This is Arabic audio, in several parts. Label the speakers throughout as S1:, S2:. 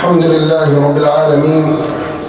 S1: الحمد لله رب العالمين،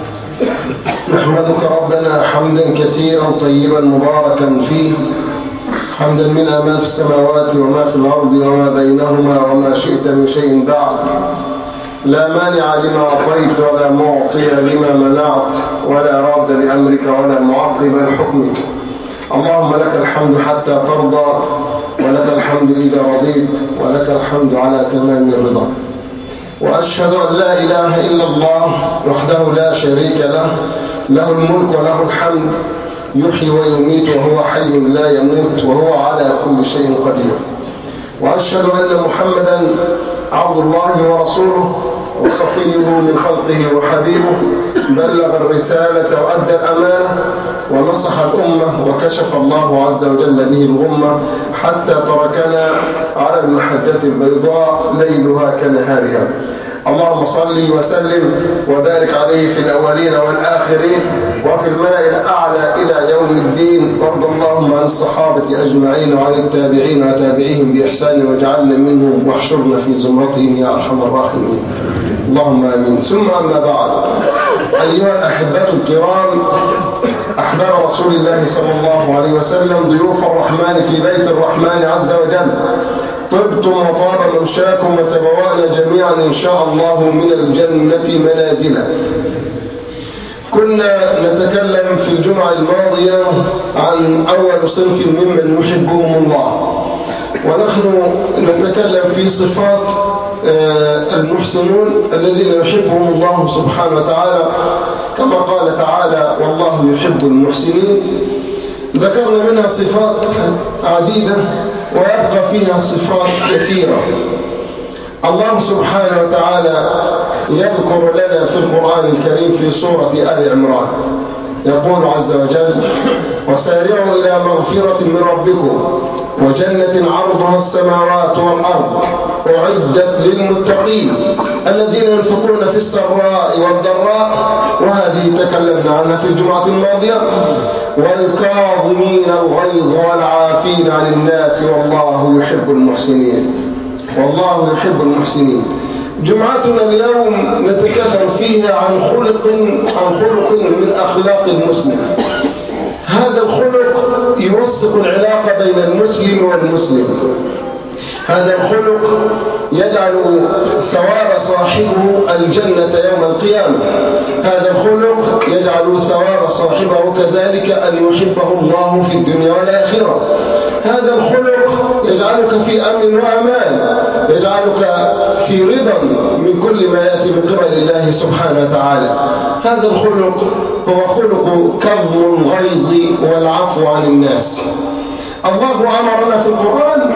S1: نحمدك ربنا حمدا كثيرا طيبا مباركا فيه، حمدا ملء ما في السماوات وما في الأرض وما بينهما وما شئت من شيء بعد. لا مانع لما أعطيت ولا معطي لما منعت ولا راد لأمرك ولا معقب لحكمك. اللهم لك الحمد حتى ترضى، ولك الحمد إذا رضيت، ولك الحمد على تمام الرضا. وأشهد أن لا إله إلا الله وحده لا شريك له، له الملك وله الحمد، يحيي ويميت وهو حي لا يموت وهو على كل شيء قدير. وأشهد أن محمدا عبد الله ورسوله وصفيه من خلقه وحبيبه، بلغ الرسالة وأدى الأمانة ونصح الأمة، وكشف الله عز وجل به الغمة، حتى تركنا على المحجة البيضاء ليلها كنهارها. اللهم صل وسلم وبارك عليه في الأولين والآخرين وفي الملأ الأعلى إلى يوم الدين. وارض اللهم عن الصحابة أجمعين وعن التابعين وتابعيهم بإحسان، واجعلنا منهم واحشرنا في زمرتهم يا أرحم الراحمين. اللهم آمين. ثم أما بعد، أيها الأحبة الكرام، أحباب رسول الله صلى الله عليه وسلم، ضيوف الرحمن في بيت الرحمن عز وجل، طبتم وطاب ممشاكم وتبوأنا جميعا إن شاء الله من الجنة منازلا. كنا نتكلم في الجمعة الماضية عن أول صنف ممن يحبهم الله، ونحن نتكلم في صفات المحسنون الذين يحبهم الله سبحانه وتعالى، كما قال تعالى: والله يحب المحسنين. ذكرنا منها صفات عديدة ويبقى فيها صفات كثيرة. الله سبحانه وتعالى يذكر لنا في القرآن الكريم في سورة آل عمران، يقول عز وجل: وسارعوا إلى مغفرة من ربكم وجنة عرضها السماوات والأرض أعدت للمتقين الذين ينفقون في السراء والضراء، وهذه تكلمنا عنها في الجمعة الماضية، والكاظمين الغيظ والعافين عن الناس والله يحب المحسنين. والله يحب المحسنين. جمعتنا اليوم نتكلم فيها عن خلق من أخلاق المسلم. هذا الخلق يوثق العلاقة بين المسلم والمسلم. هذا الخلق يجعل ثواب صاحبه الجنة يوم القيامة. هذا الخلق يجعل ثواب صاحبه كذلك أن يحبه الله في الدنيا والآخرة. هذا الخلق يجعلك في أمن وأمان، يجعلك في رضا من كل ما يأتي من قبل الله سبحانه وتعالى. هذا الخلق هو خلق كظم الغيظ والعفو عن الناس. الله أمرنا في القرآن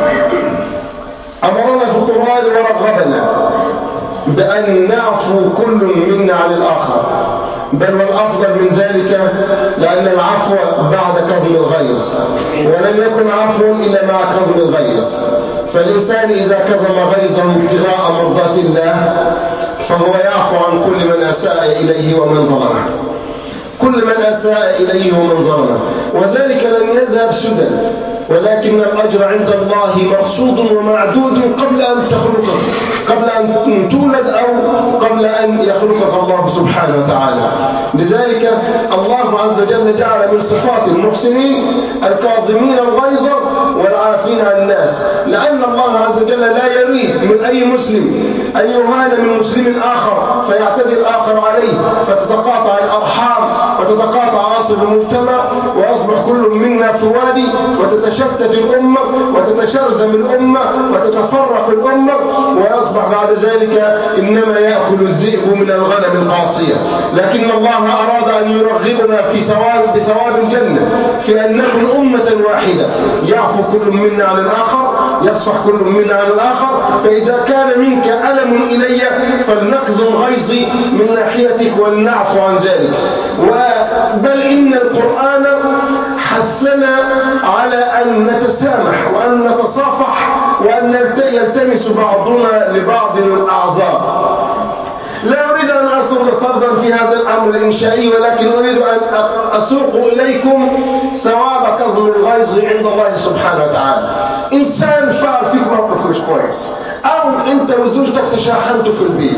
S1: ورغبنا بأن نعفو كل منا عن الآخر، بل والأفضل من ذلك، لأن العفو بعد كظم الغيظ، ولم يكن عفو إلا مع كظم الغيظ. فالإنسان إذا كظم غيظه ابتغاء مرضات الله فهو يعفو عن كل من أساء إليه ومن ظلمه، كل من أساء إليه ومن ظلمه، وذلك لن يذهب سدى، ولكن الأجر عند الله مرصود ومعدود قبل أن تخلقك، قبل أن تولد أو قبل أن يخلقك الله سبحانه وتعالى. لذلك الله عز وجل جعل من صفات المحسنين الكاظمين الغيظ والعافين عن الناس، لأن الله عز وجل لا يريد من أي مسلم أن يهان من مسلم آخر فيعتدي الآخر عليه، فتتقاطع الأرحام وتتقاطع عاصف المجتمع، ويصبح كل منا في وادي، وتتشتت الأمة وتتشرذم الأمة وتتفرق الأمة، ويصبح بعد ذلك إنما يأكل الذئب من الغنم القاصية. لكن الله أراد أن يرغبنا بثواب الجنة، في أن نكون أمة واحدة، يعفو كل منا عن الآخر، يصفح كل منا عن الآخر. فإذا كان منك ألم إلي فلنقذ غيظي من ناحيتك ولنعفو عن ذلك. بل إن القرآن حثنا على أن نتسامح وأن نتصافح وأن يلتمس بعضنا لبعض الأعذار. لا أريد أن أصل صردا في هذا الأمر الإنشائي، ولكن أريد أن أسوق إليكم ثواب كظم الغيظ عند الله سبحانه وتعالى. إنسان فعل فيك موقف مش كويس، أو أنت وزوجتك تشاحنتوا في البيت،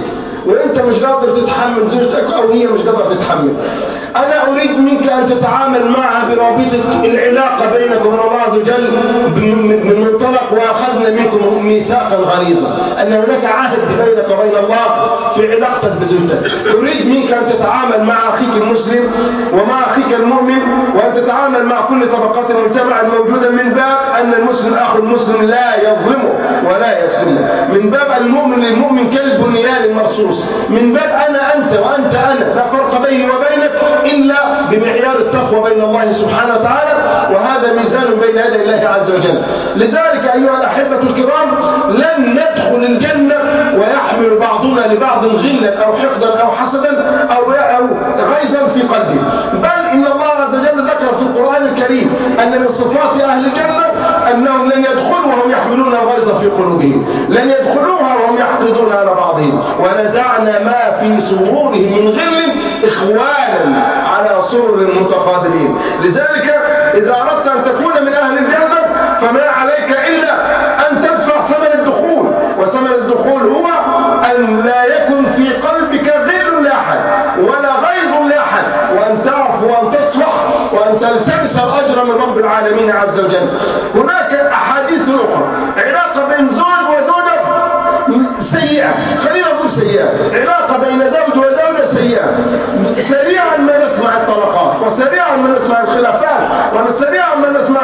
S1: وانت مش قادر تتحمل زوجتك او هي مش قادرة تتحمل، انا اريد منك ان تتعامل معها برابطة العلاقة بينك وبين الله عز وجل من منطلق واخذنا منكم ميثاقا غليظا ان هناك عهد بينك وبين الله في علاقتك بزوجتك. اريد منك ان تتعامل مع اخيك المسلم ومع اخيك المؤمن، وان تتعامل مع كل طبقات المجتمع الموجودة من باب ان المسلم اخو المسلم لا يظلمه ولا يسلمه، من باب المؤمن للمؤمن كالبنيان المرصوص، من باب انا انت وانت انا، لا فرق بيني وبينك الا بمعيار التقوى بين الله سبحانه وتعالى، وهذا ميزان بين يدي الله عز وجل. لذلك ايها الاحبة الكرام لن ندخل الجنة ويحمل بعضنا لبعض غلا او حقدا او حسدا او غيظا في قلبه، بل ان الله عز وجل ذكر في القرآن الكريم ان من صفات اهل الجنة انهم لن يدخلوا وهم يحملون الغيظ في قلوبهم، لن يدخلوها وهم يحقدون على بعضهم، ونزعنا ما في صدورهم من غل اخوانا على سرر متقابلين. لذلك اذا اردت ان تكون من اهل الجنة فما عليك الا ان تدفع ثمن الدخول، وثمن الدخول هو ان لا يكن في قلبك غل لاحد ولا غيظ لاحد، وان تعفو وان تصفح وان تلتمس الاجر من رب العالمين عز وجل. هناك احاديث اخرى، علاقه بين زوج وزوجه سيئه، خلينا نقول سيئه، علاقه بين زوج وزوجه سيئه، سريعا ما نسمع الطلقات، وسريعا ما نسمع الخلافات، وسريعا ما نسمع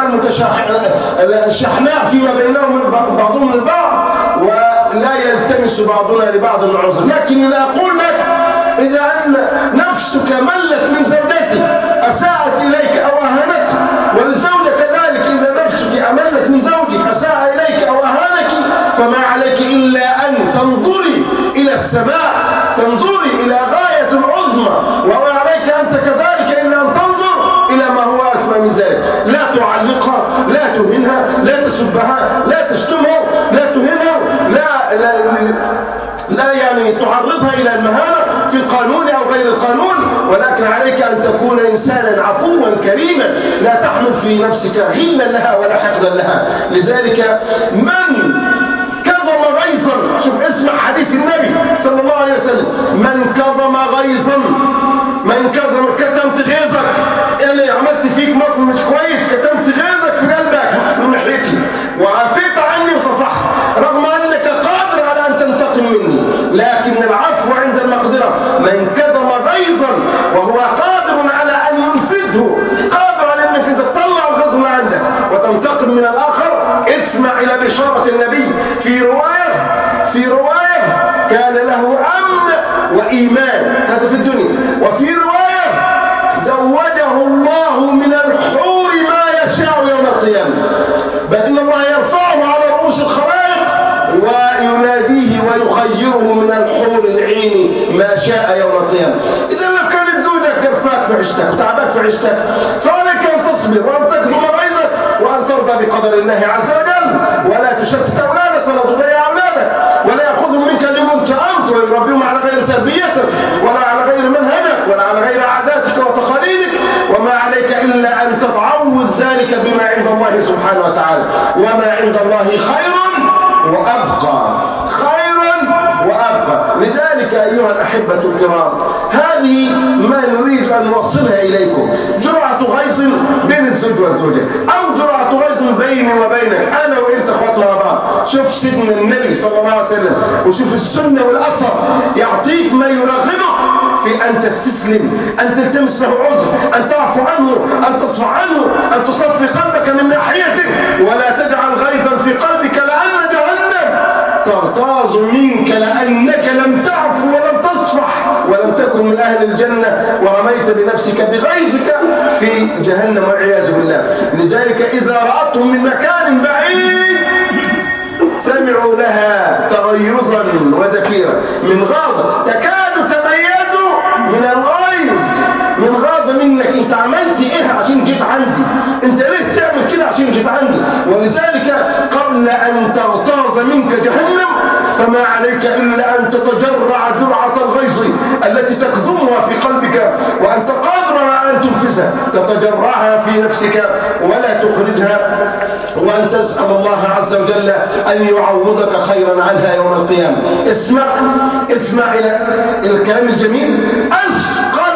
S1: الشحناء فيما بينهم بعضهم البعض، ولا يلتمس بعضنا لبعض العذر. لكن اقول لك اذا ان نفسك ملت من زوجتك اساءت اليك او اهانتك، وللزوجه كذلك اذا نفسك املت من زوجك اساء اليك او اهانك، فما عليك الا ان تنظري الى السماء، تنظري الى غايه العظمى، وما عليك انت كذلك الا ان تنظر الى ما هو اسمى من ذلك. لا تعلقها، لا تهنها، لا تسبها، لا تشتمها، لا تهنها، لا يعني تعرضها الى المهانه في القانون او غير القانون، ولكن عليك ان تكون انسانا عفوا كريما، لا تحمل في نفسك غلا لها ولا حقدا لها. لذلك من كظم غيظا، شوف اسمع حديث النبي صلى الله عليه وسلم، من كظم غيظا، من كظم، كتمت غيظك، اللي عملت فيك موقف مش كويس، كتمت غيظك في قلبك من ناحيتي وعفيت عني وصفحت، رغم انك قادر على ان تنتقم مني، لكن العفو عند المقدرة. من كظم غيظا وهو قادر على ان ينفذه، قادر على انك تطلع الغيظ من عندك وتنتقم من الاخر، اسمع الى بشارة النبي في رواية كان له امن وايمان، هذا في الدنيا، وفي رواية زوجه الله من الحور ما يشاء يوم القيامة، بل ان الله يرفعه على رؤوس الخلائق ويناديه ويخيره من الحور العين ما شاء يوم القيامة. إذا لو كانت زوجك قرفاك في عشتك وتعبك في عشتك، فعليك أن تصبر وأن تكظم غيظك وأن ترضى بقدر الله عز وجل، ولا تشتت أولادك ولا تضيع أولادك، ولا يأخذهم منك اليوم أنت ويربيهم على غير تربيتك ولا على غير منهجك ولا على غير عاداتك وتقاليدك، وما عليك إلا أن تتعوذ ذلك بما عند الله سبحانه وتعالى، وما عند الله خير وأبقى، خير وأبقى. لذلك أيها الأحبة الكرام هذه ما نريد أن نوصلها إليكم، جرعة غيظ بين الزوج والزوجة، أو جرعة غيظ بيني وبينك أنا وإنت أخوات مع بعض. شوف سيدنا النبي صلى الله عليه وسلم، وشوف السنة والأثر يعطيك ما يرغبك في أن تستسلم، أن تلتمس له عذر، أن تعفو عنه، أن تصفح عنه، أن تصفي قلبك من ناحيته، ولا تجعل غيظا في قلبك لأن جهنم تغتاظ منك لأنك لم تعفو ولم تصفح ولم تكن من أهل الجنة، ورميت بنفسك بغيظك في جهنم والعياذ بالله. لذلك إذا رأتهم من مكان بعيد سمعوا لها تغيظا وزفيرا، من غاظة تكاد تميز من الغيظ، من غاظة منك، انت عملت ايه عشان جيت عندي، انت ليه تعمل كده عشان جيت عندي. ولذلك قبل ان تغتاظ منك جهنم فما عليك الا ان تتجرع جرعة الغيظ التي تكظمها في قلبك، وانت قادر على ان تنفذها. الخبيثة تتجرعها في نفسك ولا تخرجها، وأن تسأل الله عز وجل أن يعوضك خيرا عنها يوم القيامة. اسمع إلى الكلام الجميل. أثقل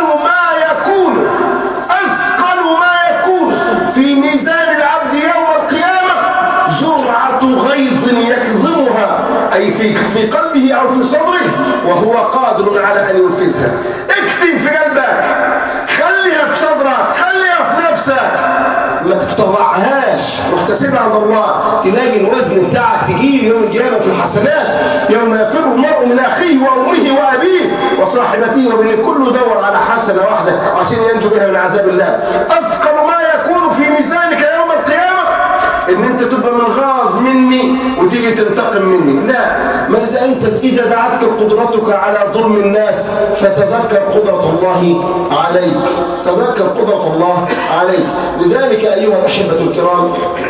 S1: ما يكون في ميزان العبد يوم القيامة جرعة غيظ يكظمها، أي في قلبه أو في صدره، وهو قادر على أن ينفذها. اكتم في قلبك، خليها في صدرك، خليها في نفسك، ما تطلعهاش واحتسبها عند الله. تلاقي الوزن بتاعك تجيل يوم القيامة في الحسنات، يوم يفر المرء من أخيه وأمه وأبيه وصاحبته وبين كله دور على حسنة واحدة عشان ينجو بها من عذاب الله. أثقل ما يكون في ميزانك يوم القيامة ان انت تبقى منغاظ مني وتيجي تنتقم مني. لا، ما اذا دعتك قدرتك على ظلم الناس فتذكر قدرة الله عليك، تذكر قدرة الله عليك. لذلك ايها الاحبة الكرام،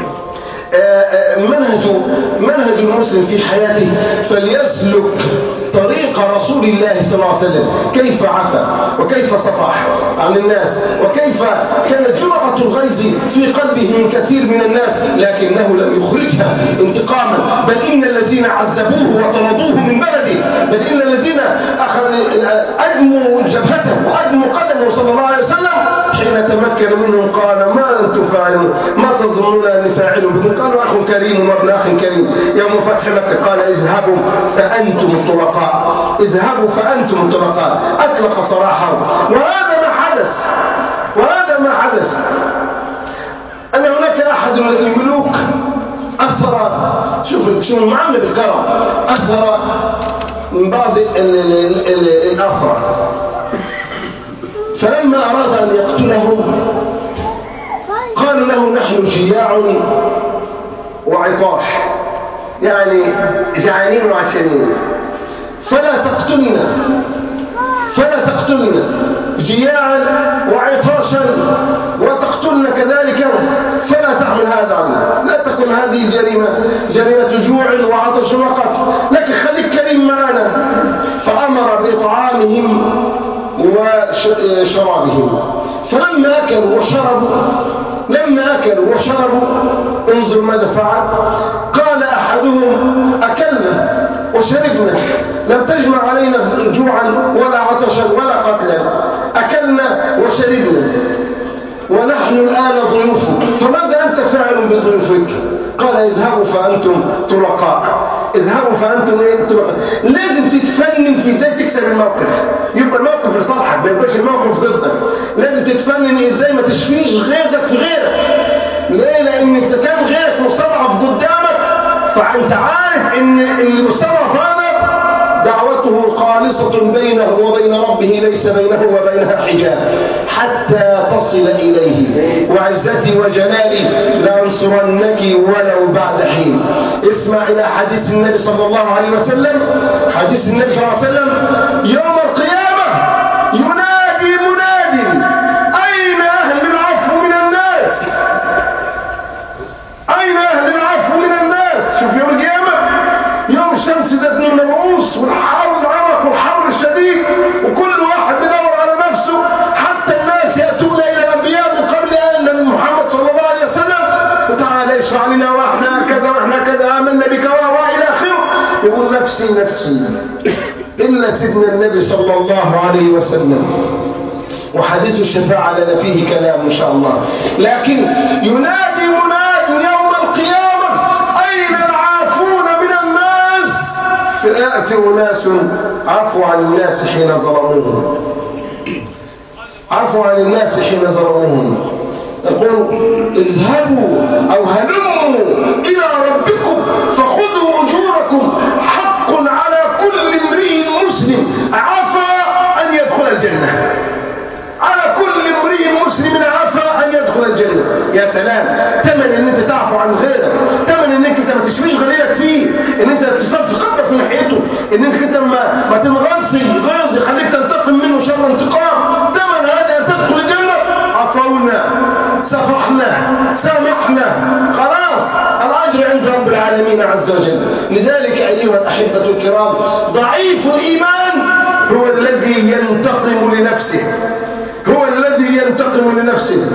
S1: منهج المسلم في حياته فليسلك طريق رسول الله صلى الله عليه وسلم، كيف عفا وكيف صفح عن الناس، وكيف كانت جرعة الغيظ في قلبه من كثير من الناس لكنه لم يخرجها انتقاما، بل إن الذين عذبوه وطردوه من بلده، بل إن الذين أدموا جبهته وأدموا قدمه صلى الله عليه وسلم حين تمكن منهم قال ما أنتم فاعلون، ما تظنون أني فاعل بكم؟ قالوا أخ كريم وابن أخ كريم. يوم فتح مكة قال اذهبوا فأنتم الطلقاء، اذهبوا فأنتم الطلقاء، أطلق سراحه. وهذا ما حدث. أن هناك أحد من الملوك أثر، شوف المعاملة بالكرم، أثر من بعض الأسرى، فلما أراد أن يقتلهم قالوا له نحن جياع وعطاش، يعني جعانين وعشانين، فلا تقتلنا جياعا وعطاشا وتقتلنا كذلك، فلا تعمل هذا عنا، لا تكن هذه جريمة جوع وعطش وقتل، لكن خليك كريم معنا. فأمر بإطعامهم وشرابهم، فلما أكلوا وشربوا انظر ماذا فعل. قال أحدهم أكلنا وشربنا، لم تجمع علينا جوعا ولا عطشا ولا قتلا، أكلنا وشربنا ونحن الآن ضيوفك، فماذا أنت فاعل بضيوفك؟ قال اذهبوا فأنتم طلقاء. اذهبوا فأنتم طلقاء. لازم تتفنن في ازاي تكسب الموقف، يبقى الموقف لصالحك، ما يبقاش الموقف ضدك. لازم تتفنن ازاي ما تشفيش غيظك في غيرك. ليه؟ لأن إذا كان غيرك مستضعف قدامك فأنت عارف إن المستضعف هذا دعوته خالصة بينه وبين ربه، ليس بينه وبينها حجاب حتى تصل إليه. وعزتي وجلالي لأنصرنك ولو بعد حين. اسمع إلى حديث النبي صلى الله عليه وسلم. حديث النبي صلى الله عليه وسلم يوم القيامة ينادي مناد أين أهل العفو من الناس؟ أين أهل العفو من الناس؟ شوف يوم القيامة، يوم الشمس تدنو من الرؤوس والحر والعرق والحر الشديد، وكل واحد بدور على نفسه، حتى الناس يأتون إلى الأنبياء من قبل أن محمد صلى الله عليه وسلم وتعالى اشفع لنا وإحنا كذا وإحنا كذا آمنا بك وإلى آخره، يقول نفسي إلا سيدنا النبي صلى الله عليه وسلم. وحديث الشفاعة لنا فيه كلام إن شاء الله. لكن ينادي مناد يوم القيامة أين العافون من الناس؟ فيأتي أناس عفوا عن الناس حين ظلموهم، عفوا عن الناس حين ظلموهم. يقول اذهبوا أو هلموا إلى ربكم فخذوا أجوركم، حق على كل امرئ مسلم عفا أن يدخل الجنة، على كل امرئ مسلم عفا أن يدخل الجنة. يا سلام، تمن ان انت تعفو عن غيرك، تمن انك انت ما تشفيش غليلك فيه، ان انت تصفي قلبك من ناحيته، انك انت ما تنغصي غيظ يخليك تنتقم منه شر انتقام، تمن هذا ان تدخل الجنة. عفونا، صفحنا، سامحنا، خلاص الأجر عند رب العالمين عز وجل. لذلك أيها الأحبة الكرام، ضعيف الإيمان هو الذي ينتقم لنفسه، هو الذي ينتقم لنفسه،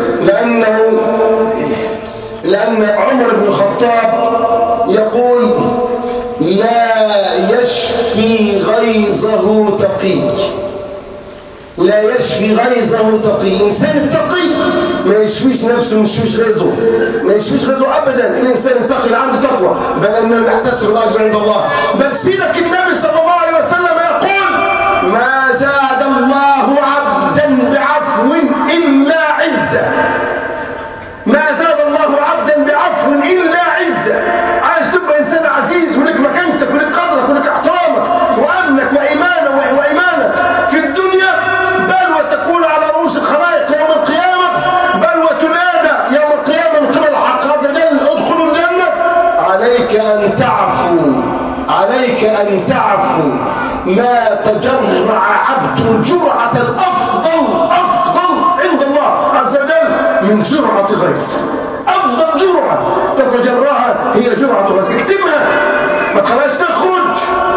S1: لأن عمر بن الخطاب يقول لا يشفي غيظه تقي، لا يشفي غيظه تقي. إنسان التقي ما يشفيش نفسه، ما يشفيش غيظه، ما يشفيش غيظه أبدا. الإنسان التقي اللي عنده تقوى بل أنه يحتسب الأجر عند الله. بل سيدك النبي صلى الله عليه وسلم يقول ما زاد الله عبدا بعفو إلا عزة، ما زاد الله عبدا بعفو إلا عزة. عايز تبقى إنسان عزيز ولك مكانتك ولك قدرك ولك احترامك وأمنك وإيمانك في الدنيا، بل وتكون على رؤوس الخلائق يوم القيامة، بل وتنادى يوم القيامة من قبل الحق عز وجل ادخلوا الجنة. عليك أن تعفو، عليك أن تعفو. ما تجرع عبد جرعة أفضل عند الله عز وجل من جرعة غيظ. أفضل جرعة تتجرعها هي جرعة غيظ. اكتبها ما تخليهاش تخرج.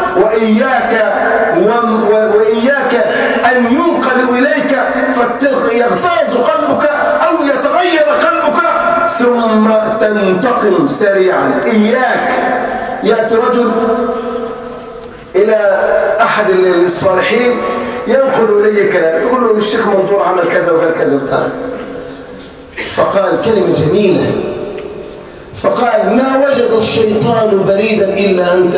S1: وإياك أن ينقل إليك فيغتاظ قلبك أو يتغير قلبك ثم تنتقم سريعا. إياك. يأتي رجل إلى أحد الصالحين ينقل إليه كلام، يقول له الشيخ منظور عمل كذا وقال كذا وتعالى، فقال كلمة جميلة، فقال ما وجد الشيطان بريدا إلا أنت.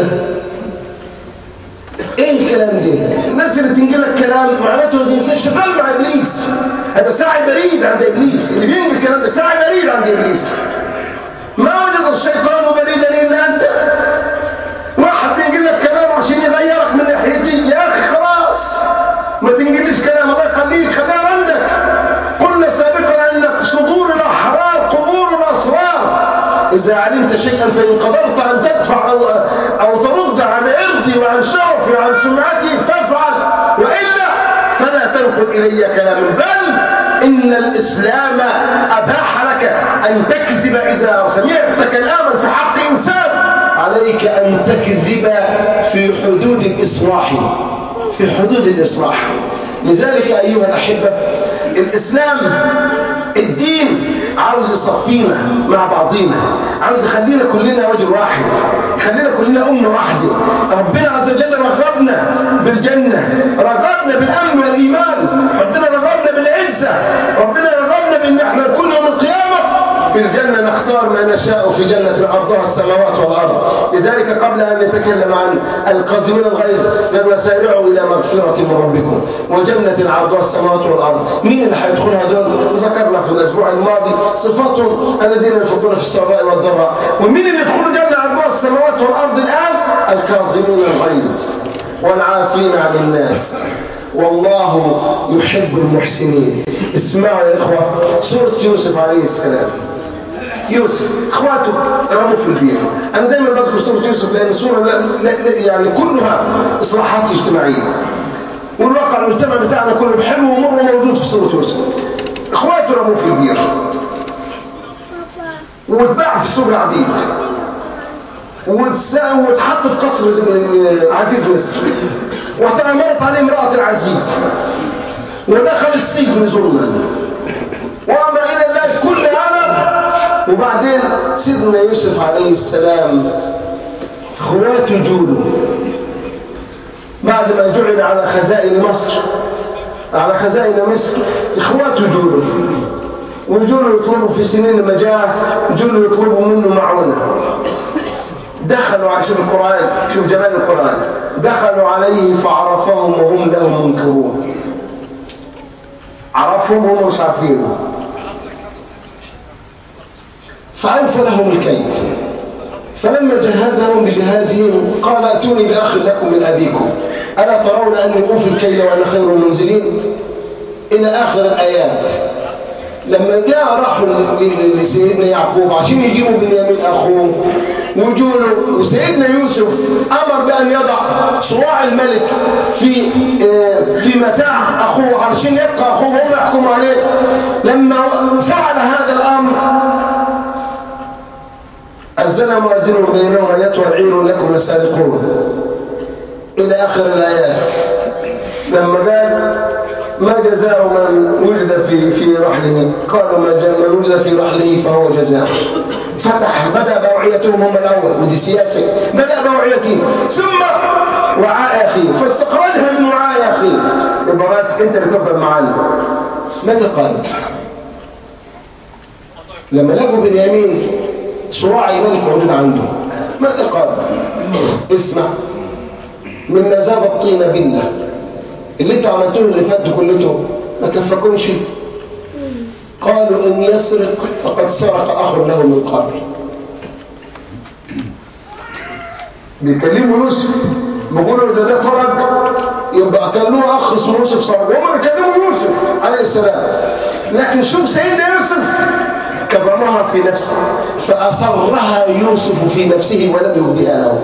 S1: إيه الكلام ده؟ الناس اللي تنقل لك كلام معناته هذا الإنسان شغال مع إبليس، هذا ساعي بريد عند إبليس. اللي بينقل الكلام ده ساعي بريد عند إبليس. ما وجد الشيطان بريدا إلا أنت. واحد بينقل لك كلام عشان يغيرك من ناحيتي، يا أخي خلاص ما تنقليش كلام، الله يخليك خليها عندك. قلنا سابقا أن صدور الأحرار قبور الأسرار. إذا علمت شيئا فإن قدرت أن تدفع أو ترد عن عرضي وعن شرفي وعن سمعتي فافعل، وإلا فلا تنقل إلي كلاما. بل إن الإسلام أباح لك أن تكذب إذا سمعت كلاما في حق إنسان. عليك أن تكذب في حدود الإصلاح، في حدود الإصلاح. لذلك أيها الأحبة الإسلام الدين عاوز يصفينا مع بعضينا، عاوز يخلينا كلنا رجل واحد، خلينا كلنا أمة واحدة. ربنا عز وجل رغبنا بالجنة، رغبنا بالأمن والإيمان، ربنا رغبنا بالعزة، ربنا رغبنا بأن احنا نكون يوم القيامة في الجنة نختار ما نشاء في جنة عرضها السماوات والأرض. لذلك قبل أن نتكلم عن القازمين الغيظ قال وسارعوا إلى مغفرة من ربكم وجنة عرضها السماوات والأرض. مين اللي هيدخلها دول؟ ذكرنا في الأسبوع الماضي صفاتهم الذين ينفقون في السراء والضراء. ومين اللي يدخلوا جنة عرضها السماوات والأرض الآن؟ الكاظمين الغيظ والعافين عن الناس والله يحب المحسنين. اسمعوا يا إخوة سورة يوسف عليه السلام. يوسف اخواته رموا في البير. انا دايما بذكر سوره يوسف لان السوره يعني كلها اصلاحات اجتماعيه، والواقع المجتمع بتاعنا كله بحلو ومر موجود في سوره يوسف. اخواته رموا في البير واتباع في سوق العبيد واتحط في قصر عزيز مصر وتأمرت عليه امرأة العزيز ودخل السجن ظلما وما إلى ذلك كل هذا. وبعدين سيدنا يوسف عليه السلام اخواته جوله بعد ما جعل على خزائن مصر، على خزائن مصر اخواته جوله، وجوله يطلبوا في سنين المجاعة، جوله يطلبوا منه معونة. دخلوا شوف القرآن، شوف جمال القرآن، دخلوا عليه فعرفهم وهم له منكرون. عرفهم وهم مش عارفينه، فأوفى لهم الكيل. فلما جهزهم بجهازهم قال ائتوني بأخ لكم من أبيكم ألا ترون أني أوفي الكيل وأنا خير المنزلين إلى آخر الآيات. لما جاء راحوا لسيدنا يعقوب عشان يجيبوا بنيامين أخوه وجوله، وسيدنا يوسف أمر بأن يضع صواع الملك في متاع أخوه علشان يبقى أخوه وهم يحكموا عليه. لما فعل هذا الأمر أذن مؤذن بينهم أيتها العير لكم لسارقون إلى آخر الآيات. لما قال ما جزاء من وجد في رحله؟ قالوا من وجد في رحله فهو جزاء. بدأ بأوعيتهم هم الأول، ودي سياسة. بدأ بأوعيتهم ثم وعاء أخيه فاستقرجها من وعاء أخيه. يبقى بس أنت اللي تفضل معانا. ماذا قال؟ لما لقوا بنيامين صراع الملك موجود عنده، ماذا قال؟ اسمع، مما زاد الطين بالله، اللي انتوا عملتوه اللي فات كلته ما كفكمش. قالوا إن يسرق فقد سرق أخ له من قبل. بيكلموا يوسف بيقولوا إذا ده سرق يبقى كان له أخ اسمه يوسف سرق، وهم بيكلموا يوسف عليه السلام. لكن شوف سيدنا يوسف كظمها في نفسه فأصرها يوسف في نفسه ولم يبدها له.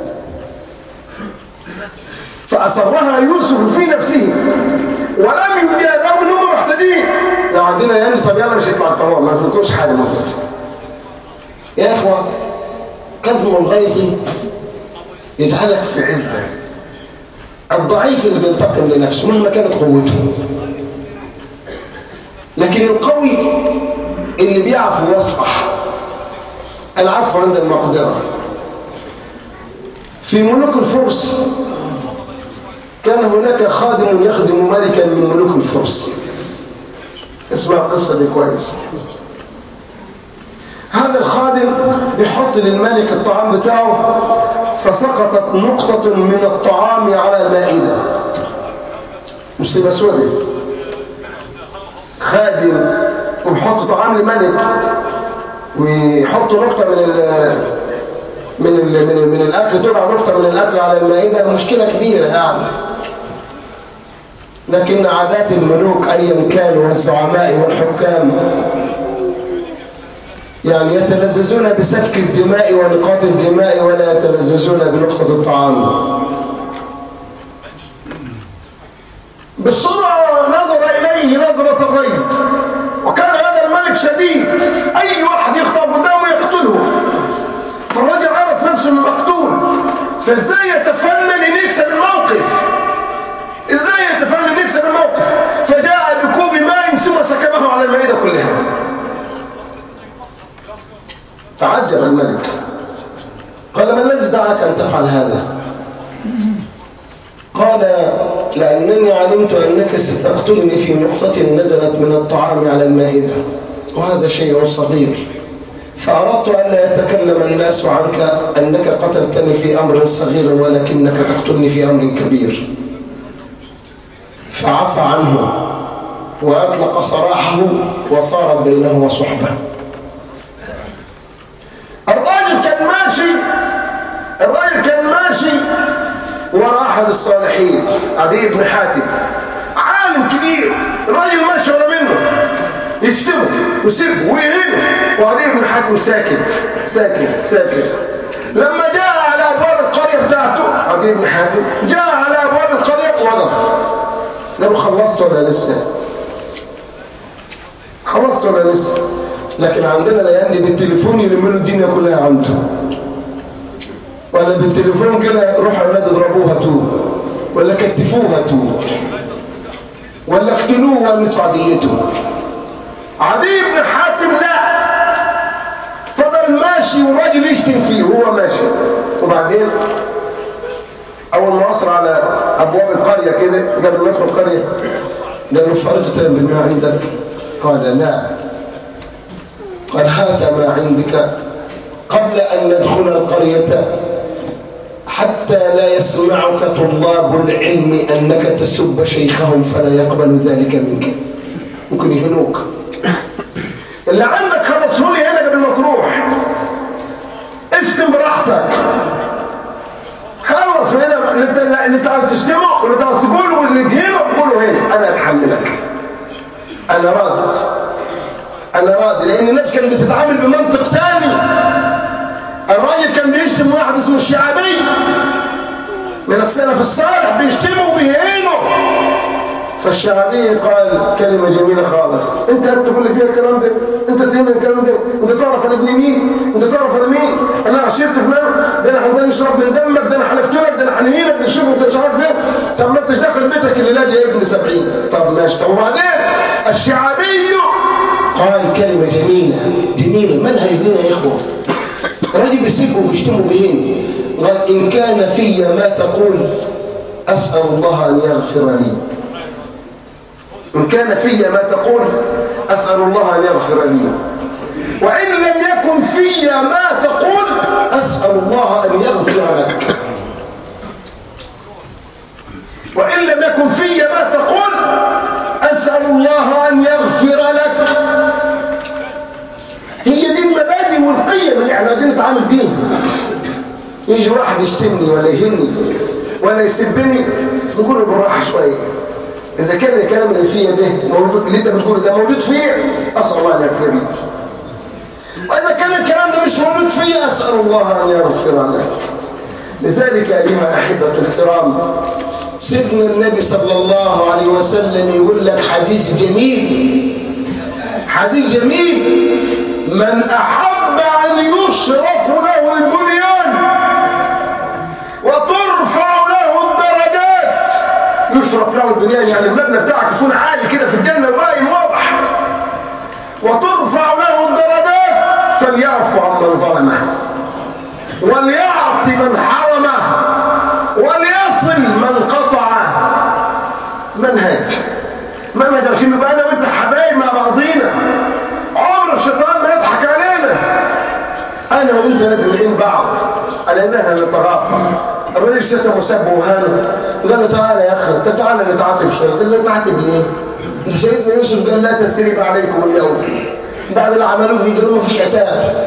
S1: فأصرها يوسف في نفسه ولم يبدها له من هم محتاجين. لو عندنا يعني طب يلا مش هيطلع الطهور ما فيكوش حاجة موجودة. يا إخوة كظم الغيظ يجعلك في عزة. الضعيف اللي بينتقم لنفسه مهما كانت قوته، لكن القوي اللي بيعفو ويصفح. العفو عند المقدرة. في ملوك الفرس كان هناك خادم يخدم ملكا من ملوك الفرس. اسمع القصة دي كويس. هذا الخادم بيحط للملك الطعام بتاعه فسقطت نقطة من الطعام على المائدة. مصيبة سودة. خادم وبيحط طعام للملك ويحط نقطة من الأكل، تقع نقطة من الأكل على المائدة، مشكلة كبيرة يعني. لكن عادات الملوك أيا كانوا والزعماء والحكام يعني يتلذذون بسفك الدماء ونقاط الدماء ولا يتلذذون بنقطة الطعام. بسرعة نظر إليه نظرة غيظ، وكان هذا الملك شديد، أي واحد يخطأ قدامه يقتله. فالرجل عرف نفسه من مقتول، فإزاي يتفنن أن يكسب الموقف؟ إزاي يتفنن أن يكسب الموقف؟ فجاء بكوب ماء ثم سكبه على المائدة كلها. تعجب الملك، قال: ما الذي دعاك أن تفعل هذا؟ قال: لأنني علمت أنك ستقتلني في نقطة نزلت من الطعام على المائدة، وهذا شيء صغير، فأردت أن لا يتكلم الناس عنك أنك قتلتني في أمر صغير ولكنك تقتلني في أمر كبير. فعفى عنه وأطلق سراحه وصارت بينه وصحبه. الراجل كان ماشي وراء أحد الصالحين، عدي بن حاتم، عالم كبير. الراجل ماشي ورا منه يشتمه ويسبه ويهينه، وعدي بن حاتم ساكت ساكت ساكت. لما جاء على أبواب القرية بتاعته عدي بن حاتم، جاء على أبواب القرية وقف. قالوا: خلصت ولا لسه؟ خلصت ولا لسه؟ لكن عندنا الأيام دي بالتليفون يلملوا الدنيا كلها عنده، ولا بالتليفون كده روحوا اولاد اضربوها تو، ولا كتفوها تو، ولا اقتلوه وندفع ديته. عدي بن حاتم لا، فضل ماشي والراجل يشتم فيه وهو ماشي. وبعدين اول ما وصل على ابواب القريه كده قبل ما يدخل القريه قال له: فرجت بالماء عندك؟ قال: لا. قال: هات ما عندك قبل أن ندخل القرية حتى لا يسمعك طلاب العلم أنك تسب شيخهم فلا يقبل ذلك منك، ممكن يهنوك. اللي عندك خلصه لي هنا قبل ما تروح، اشتم براحتك، خلص من هنا. اللي انت عاوز تشتمه واللي انت عاوز تقوله واللي تهينه قوله هنا، أنا أتحملك، أنا راضي، لأن الناس كانت بتتعامل بمنطق تاني. الراجل كان بيشتم واحد اسمه الشعبي من السلف الصالح، بيشتمه وبيهينه. فالشعبي قال كلمة جميلة خالص: انت تقول لي فيها الكلام ده؟ انت تهمني الكلام ده؟ انت تعرف انا ابن مين؟ انت تعرف انا مين؟ انا عشرت فلان؟ ده انا عندنا نشرب من دمك، ده انا هنقتلك، ده انا هنهينك، نشوف انت مش عارف ايه. طب ما انتش داخل بيتك الليله دي يا ابن 70. طب ماشي. طب وبعدين الشعبي قال كلمه جميله منها يبنينا يا اخوه. راجل بيسبوا وبيشتموا بهين، قال ان كان في ما تقول اسال الله ان يغفر لي. ان كان في ما تقول اسال الله ان يغفر لي، وإن لم يكن في ما تقول أسأل الله أن يغفر لك. وإن لم يكن في ما تقول أسأل الله أن يغفر لك. هي دي المبادئ والقيم اللي احنا عايزين نتعامل بيها. يجي واحد يشتمني ولا يهني ولا يسبني، نقول له بالراحة شوية. إذا كان الكلام اللي فيه ده موجود، اللي أنت بتقوله ده موجود فيه، أسأل الله أن يغفر لي. وإذا كان الكلام ده مش موجود فيه، أسأل الله أن يغفر لك. لذلك أيها الأحبة الكرام، سيدنا النبي صلى الله عليه وسلم يقول لك حديث جميل: من أحب أن يشرف له البنيان وترفع له الدرجات. يشرف له البنيان يعني المبنى بتاعك يكون عالي كده في الجنة وباين واضح، وترفع له الدرجات، فليعفو عمن ظلمه وليعطي من حرمه وليصل من قطعه. منهج عشان نبقى انا وانت حبايب مع بعضينا. عمر الشيطان ما يضحك علينا. انا وانت لازم نعين بعض على ان احنا نتغافر. الراجل شتم وسب وهانه، قال له تعالى يا اخي تعالى نتعاتب شويه. قال له نتعاتب ليه؟ سيدنا يوسف قال لا تسريب عليكم اليوم. بعد اللي عملوه فيه قالوا ما فيش عتاب.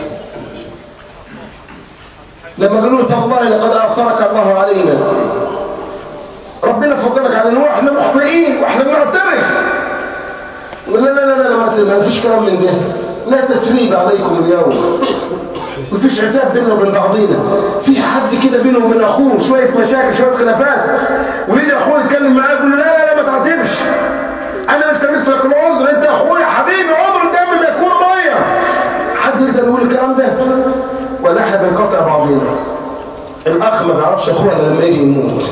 S1: لما قالوا تالله لقد اثرك الله علينا، ربنا فضلك على نوح، احنا مخطئين واحنا بنعترف. لا لا لا لا ما فيش كلام من ده. لا تسريب عليكم اليوم. ما فيش عتاب بيننا وبين بعضينا. في حد كده بينه وبين اخوه شويه مشاكل شويه خلافات، ويجي اخوه يتكلم معاه يقول له لا لا لا ما تعاتبش، انا التمس لك العذر، انت اخويا حبيبي، عمر الدم ما يكون ميه. حد يقدر يقول الكلام ده؟ ولا احنا بنقطع بعضينا؟ الاخ ما بيعرفش اخوه الا لما يجي يموت،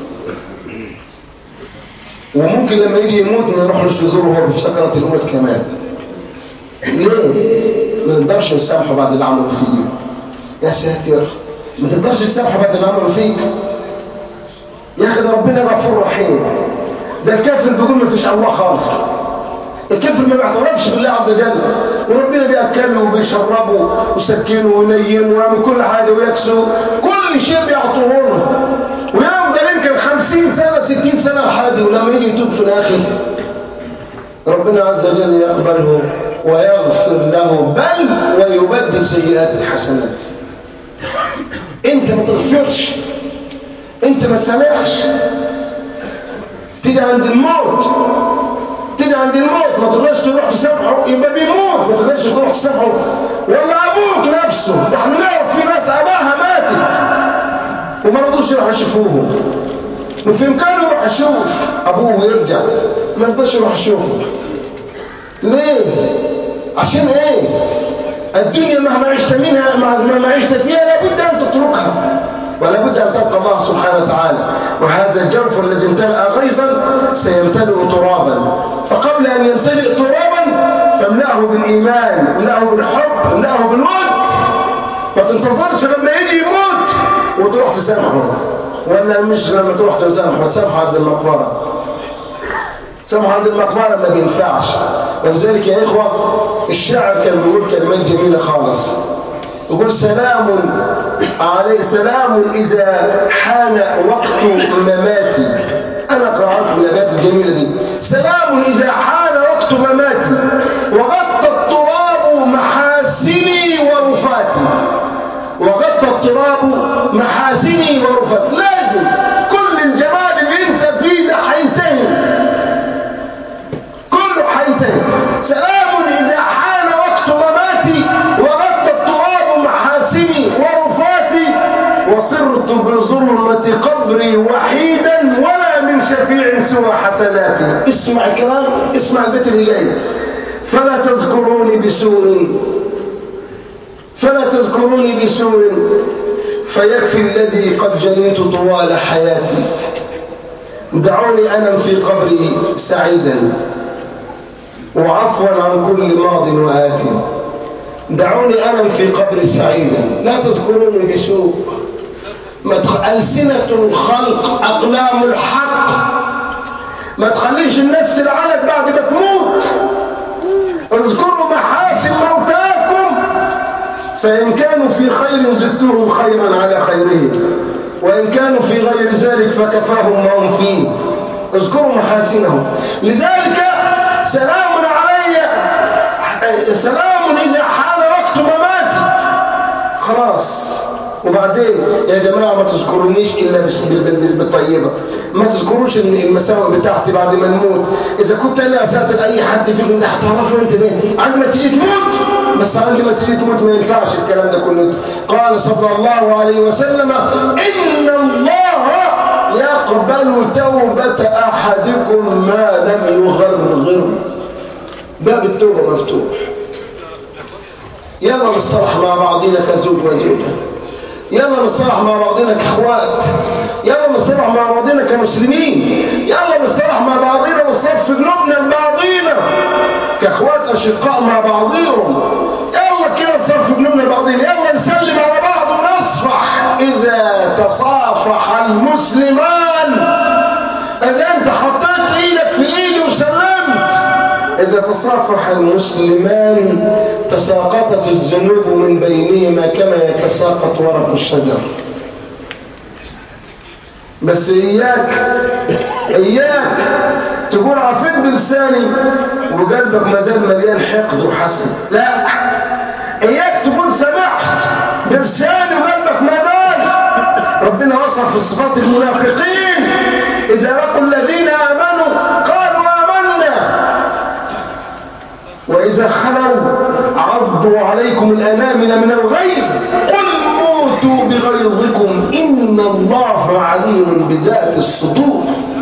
S1: وممكن لما يجي يموت ما يروحلوش يزوره وهو في سكرة الموت كمان. ليه؟ ما نقدرش نسامحه بعد اللي عمله فيه. يا ساتر، ما تقدرش تسامحه بعد اللي عمله فيك؟ يا اخي ده ربنا غفور رحيم. ده الكافر بيقول ما فيش الله خالص. الكافر ما بيعترفش بالله عز وجل، وربنا بيأكله وبيشربه ويسكنه وينيمه ويعمل كل حاجه ويكسو، كل شيء بيعطوه له، ويفضل يمكن 50 سنه 60 سنه لحد، ولما يجي يتوب في الاخر ربنا عز وجل يقبله ويغفر له، بل ويبدل سيئات الحسنات. انت ما تغفرش، انت ما تسامحش، تيجي عند الموت ما تقدرش تروح تسامحه، يبقى بيموت ما تقدرش تروح تسامحه. ولا ابوك نفسه، ده احنا نعرف في ناس اباها ماتت وما رضوش يروحوا يشوفوه، وفي امكانه يروح يشوف ابوه ويرجع، ما رضاش يروح يشوفه. ليه؟ عشان ايه؟ الدنيا مهما عشت منها مهما عشت فيها لابد ان تتركها، ولا بد أن تبقى الله سبحانه وتعالى. وهذا الجرف الذي امتلأ غيظا سيمتلئ ترابا، فقبل أن يمتلئ ترابا فاملأه بالإيمان، املأه بالحب، املأه بالود. ما تنتظرش لما يجي يموت وتروح تسامحه، ولا مش لما تروح تسامحه عند المقبرة. تسامحه عند المقبرة ما بينفعش. ولذلك يا إخوة الشاعر كان بيقول كلمات جميلة خالص، يقول سلام إذا حان وقت مماتي. أنا قرأت الأبيات الجميلة دي. سلام إذا حان وقت مماتي وغطى التراب محاسني ورفاتي. وغطى التراب محاسني ورفاتي. لازم كل الجمال اللي انت فيه ده هينتهي، كله هينتهي. سلام إذا حان وقت مماتي وغطى التراب محاسني ورفاتي وصرت بظلمة قبري وحيدا ولا من شفيع سوى حسناتي. اسمع الكلام، اسمع البيت اللي جاي. فلا تذكروني بسوء فيكفي الذي قد جنيت طوال حياتي. دعوني أنم في قبري سعيدا وعفوا عن كل ماض وآت. دعوني أنم في قبري سعيدا، لا تذكروني بسوء. ألسنة الخلق أقلام الحق، ما تخليش الناس تلعنك بعد ما تموت. اذكروا محاسن موتاكم فإن كانوا في خير زدتهم خيرا على خيرهم، وإن كانوا في غير ذلك فكفاهم ما هم فيه. اذكروا محاسنهم. لذلك سلام علي، سلام إذا حان وقت مماتي. خلاص. وبعدين يا جماعة ما تذكرونيش إلا بالطيبة، ما تذكروش المساوئ بتاعتي بعد ما نموت. إذا كنت أنا أسأت لأي حد فيكم ده هتعرفوا أنت ليه؟ عندما تيجي تموت، بس عندما تيجي تموت ما ينفعش الكلام ده كله. قال صلى الله عليه وسلم: إن الله يقبل توبة أحدكم ما لم يغرغر. باب التوبة مفتوح. يلا نصطلح مع بعضنا كزوج وزوجة، يلا نصطلح مع بعضنا كاخوات، يلا نصطلح مع بعضنا كمسلمين، يلا نصطلح مع بعضنا ونصفي قلوبنا لبعضينا كاخوات اشقاء مع بعضهم. يلا كده نصفي قلوبنا لبعضينا، يلا نسلم على بعض ونصفح. اذا تصافح المسلمان، اذا انت حطيت ايدك في ايدي وسلمت، إذا تصافح المسلمان تساقطت الذنوب من بينهما كما يتساقط ورق الشجر. بس إياك تقول عفيت بلساني وقلبك ما زال مليان حقد وحسد. لا، إياك تقول سمحت بلساني وقلبك ما زال. ربنا وصف في صفات المنافقين: إذا لقوا الذين آمنوا قالوا آمنا، وإذا خلوا عضوا عليكم الأنامل من الغيظ قل موتوا بغيظكم إن الله عليم بذات الصدور.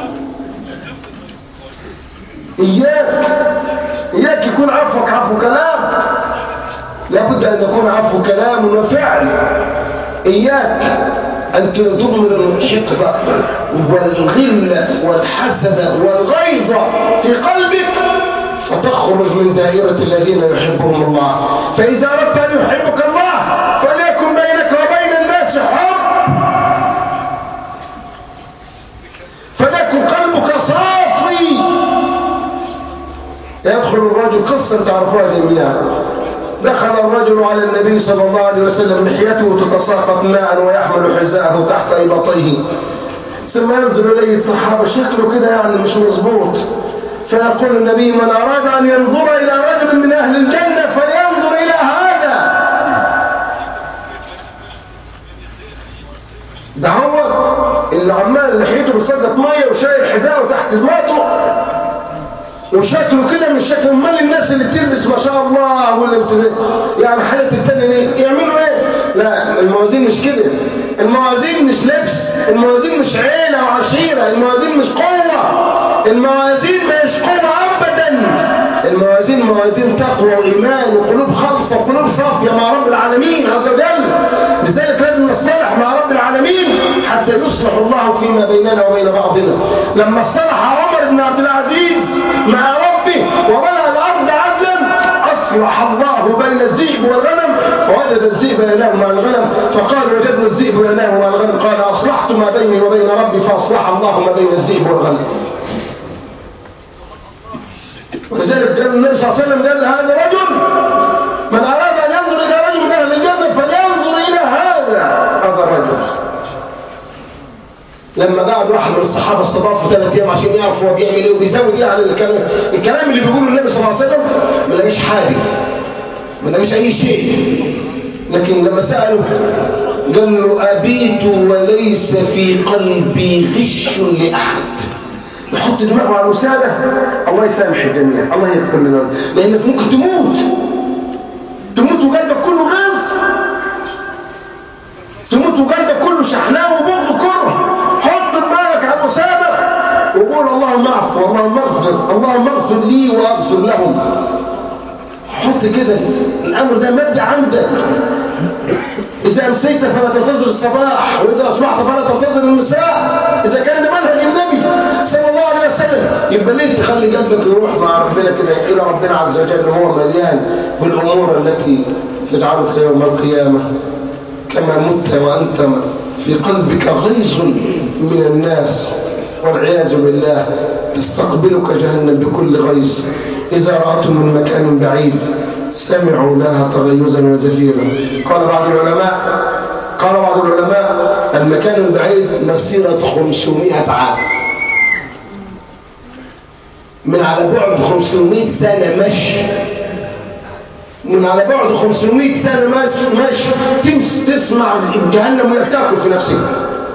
S1: إياك يكون عفوك عفو كلام، لابد أن يكون عفو كلام وفعل. إياك أن تضمر الحقد والغل والحسد والغيظ في قلبك فتخرج من دائرة الذين يحبهم الله. فإذا أردت أن يحبك الله فليكن بينك وبين الناس حب، فليكن قلبك صافي. يدخل الرجل، قصة تعرفوها جميعا، دخل الرجل على النبي صلى الله عليه وسلم لحيته تتساقط ماء ويحمل حذاءه تحت إبطيه، ثم ينزل إليه الصحابة شكله كده يعني مش مظبوط، فيقول النبي: من أراد أن ينظر إلى رجل من أهل الجنة فلينظر إلى هذا. ده هو اللي عمال لحيته بتصدق مية وشايل حذاءه تحت دماغه وشكله كده مش شكل. امال الناس اللي بتلبس ما شاء الله واللي يعني حالة التانية ايه يعملوا ايه؟ لا، الموازين مش كده. الموازين مش لبس، الموازين مش عيلة وعشيرة، الموازين مش قوة، الموازين مش قوة أبدا. الموازين موازين تقوى وإيمان وقلوب خالصة وقلوب صافية مع رب العالمين عز وجل. لذلك لازم نصطلح مع رب العالمين حتى يصلح الله فيما بيننا وبين بعضنا. لما اصطلح عمر بن عبد العزيز مع ربه وملأ الأرض عدلا أصلح الله بين الذئب والغنم، فوجد الذئب ينام مع الغنم فقال: وجدنا الذئب ينام مع الغنم. قال: أصلحت ما بيني وبين ربي فأصلح الله ما بين الذئب والغنم. ولذلك قال النبي صلى الله عليه وسلم: قال هذا رجل من أراد أن ينظر إلى رجل من أهل الجنة فلينظر إلى هذا الرجل. لما قعد واحد من الصحابة استضافوا 3 أيام عشان يعرفوا هو بيعمل ايه وبيزود ايه على الكلام اللي بيقوله النبي صلى الله عليه وسلم، ما لقيش حاجة، ما لقيش أي شيء. لكن لما سأله قال له: أبيت وليس في قلبي غش لأحد. يحط دماغه على الوسادة. الله يسامح الجميع، الله يغفر لنا، لأنك ممكن تموت وقلبك كله غيظ، تموت وقلبك كله شحناء وبغض كره. حط دماغك على الوسادة وقول: اللهم اعفو، اللهم اغفر، اللهم اغفر لي واغفر لهم. حط كده الأمر ده مبدأ عندك. إذا أمسيت فلا تنتظر الصباح، وإذا أصبحت فلا تنتظر المساء. إذا كان ده منهج النبي صلى الله عليه وسلم، يبقى ليه تخلي قلبك يروح مع ربنا كده إلى ربنا عز وجل وهو مليان بالأمور التي تجعلك يوم القيامة كما مت وأنت في قلبك غيظ من الناس والعياذ بالله، تستقبلك جهنم بكل غيظ. إذا رأتهم من مكان بعيد سمعوا لها تغيظا وزفيرا. قال بعض العلماء المكان البعيد مسيرة 500 عام، من على بعد 500 سنة مشي، من على بعد 500 سنة مشي تسمع جهنم وهي بتاكل في نفسها،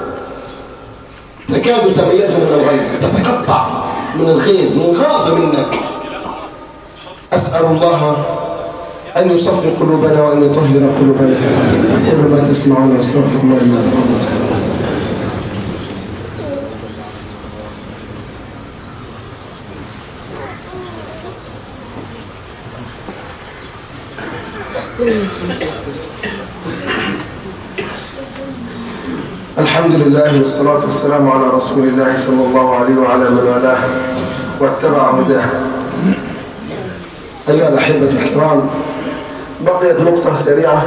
S1: تكاد تميز من الغيظ، تتقطع من الغيظ، من غاظ منك. أسأل الله أن يصفي قلوبنا وأن يطهر قلوبنا. أقول ما تسمعون واستغفر الله لي ولكم. الحمد لله والصلاة والسلام على رسول الله صلى الله عليه وعلى من والاه واتبع هداه. أيها الأحبة الكرام، بقيت نقطة سريعة.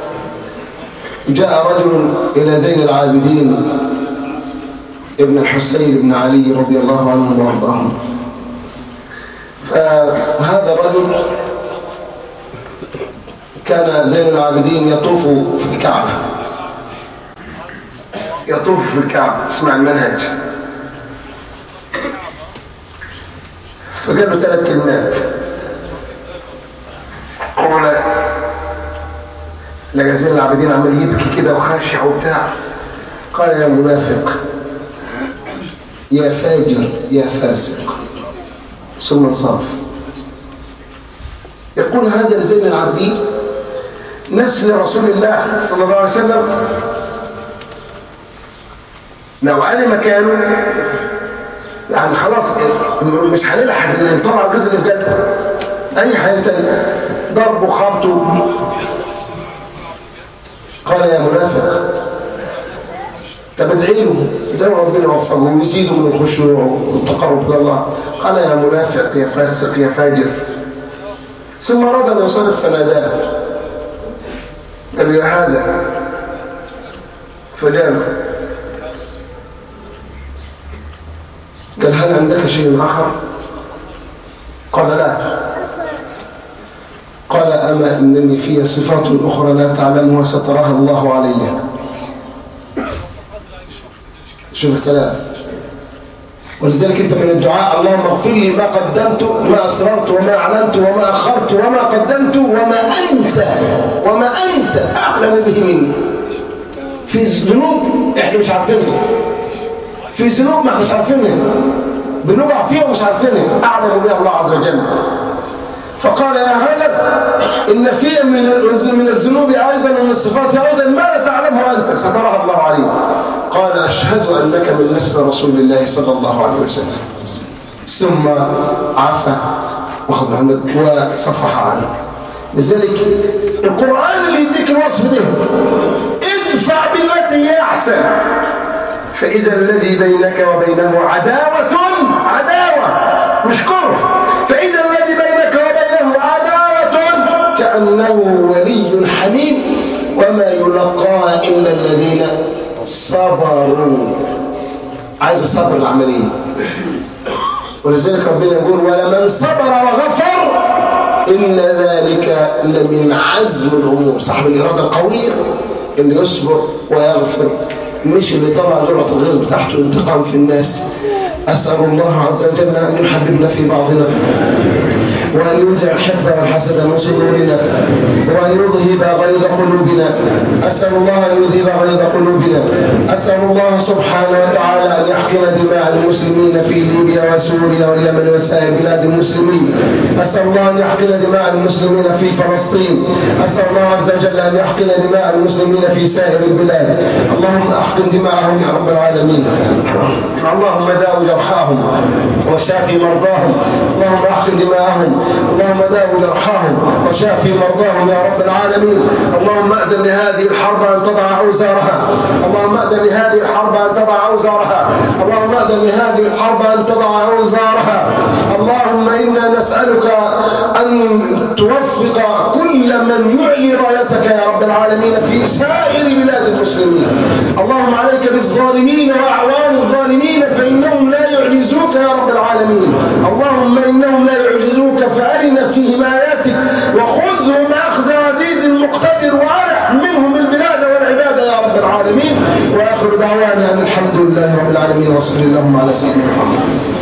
S1: جاء رجل إلى زين العابدين ابن الحسين بن علي رضي الله عنه وارضاه، فهذا الرجل كان زين العابدين يطوف في الكعبة، يطوف في الكعبة، اسمع المنهج. فقال له 3 كلمات. قال لقى زين العابدين عمال يبكي كده وخاشع وبتاع. قال يا منافق، يا فاجر، يا فاسق، ثم انصرف. يقول هذا لزين العابدين نسل رسول الله صلى الله عليه وسلم. لو أنا مكانه يعني خلاص مش هنلحق ان نطلع الجزء اللي في قلبه، اي حاجه تانية، ضرب وخبط. قال يا منافق، طب ادعي له ادعوا ربنا يوفقه ويزيده من الخشوع والتقرب الى الله. قال يا منافق، يا فاسق، يا فاجر. ثم اراد ان ينصرف فناداه، قال له يا هذا، فجاله قال هل عندك شيء آخر؟ قال لا. قال أما إنني في صفات أخرى لا تعلمها ستراها الله علي. شوف الكلام. ولذلك أنت من الدعاء اللهم اغفر لي ما قدمت، ما أسررت، وما أعلنت، وما أخرت، وما قدمت، وما أنت أعلم به مني. في ذنوب إحنا مش عارفينها، في ذنوب ما احناش عارفينها، بنقع فيها ومش عارفينها، أعلم بها الله عز وجل. فقال يا هذا إن في من الذنوب أيضا ومن الصفات أيضا ما لا تعلمه أنت سترها الله عليه. قال أشهد أنك من نسل رسول الله صلى الله عليه وسلم. ثم عفى وخذ عنك وصفح عنه. لذلك القرآن اللي يديك الوصف ده، ادفع بالتي هي أحسن، فإذا الذي بينك وبينه عداوة مش كره، فإذا الذي بينك وبينه عداوة كأنه ولي حميم وما يلقاها إلا الذين صبروا. عايز صبر العملية. ولذلك ربنا يقول ولمن صبر وغفر إن ذلك لمن عزم الأمور. صاحب الإرادة القوية اللي يصبر ويغفر، مش اللي طلع جرعة الغيظ بتاعته انتقام في الناس. أسأل الله عز وجل أن يحببنا في بعضنا، وأن ينزع الحقد والحسد من صدورنا، وأن يذهب غيظ قلوبنا. أسأل الله أن يذهب غيظ قلوبنا. أسأل الله سبحانه وتعالى أن يحقن دماء المسلمين في ليبيا وسوريا واليمن وسائر بلاد المسلمين. أسأل الله أن يحقن دماء المسلمين في فلسطين. أسأل الله عز وجل أن يحقن دماء المسلمين في سائر البلاد. اللهم أحقن دماءهم يا رب العالمين. اللهم داوي جرحاهم وشافي مرضاهم. اللهم أحقن دماءهم اللهم داو جرحاهم وشافي مرضاهم يا رب العالمين. اللهم أذن لهذه الحرب أن تضع أوزارها، اللهم أذن لهذه الحرب أن تضع أوزارها، اللهم أذن لهذه الحرب أن تضع أوزارها. اللهم إنا نسألك أن توفق كل من يعلي رايتك يا رب العالمين في سائر بلاد المسلمين. اللهم عليك بالظالمين وأعوان الظالمين فإنهم لا يعجزوك يا رب العالمين. اللهم إنهم لا يعجزوك فأرنا فيهم آياتك وخذهم أخذ عزيز مقتدر وأرح منهم البلاد والعباد يا رب العالمين. وآخر دعوانا أن الحمد لله رب العالمين وصلى اللهم على سيدنا محمد.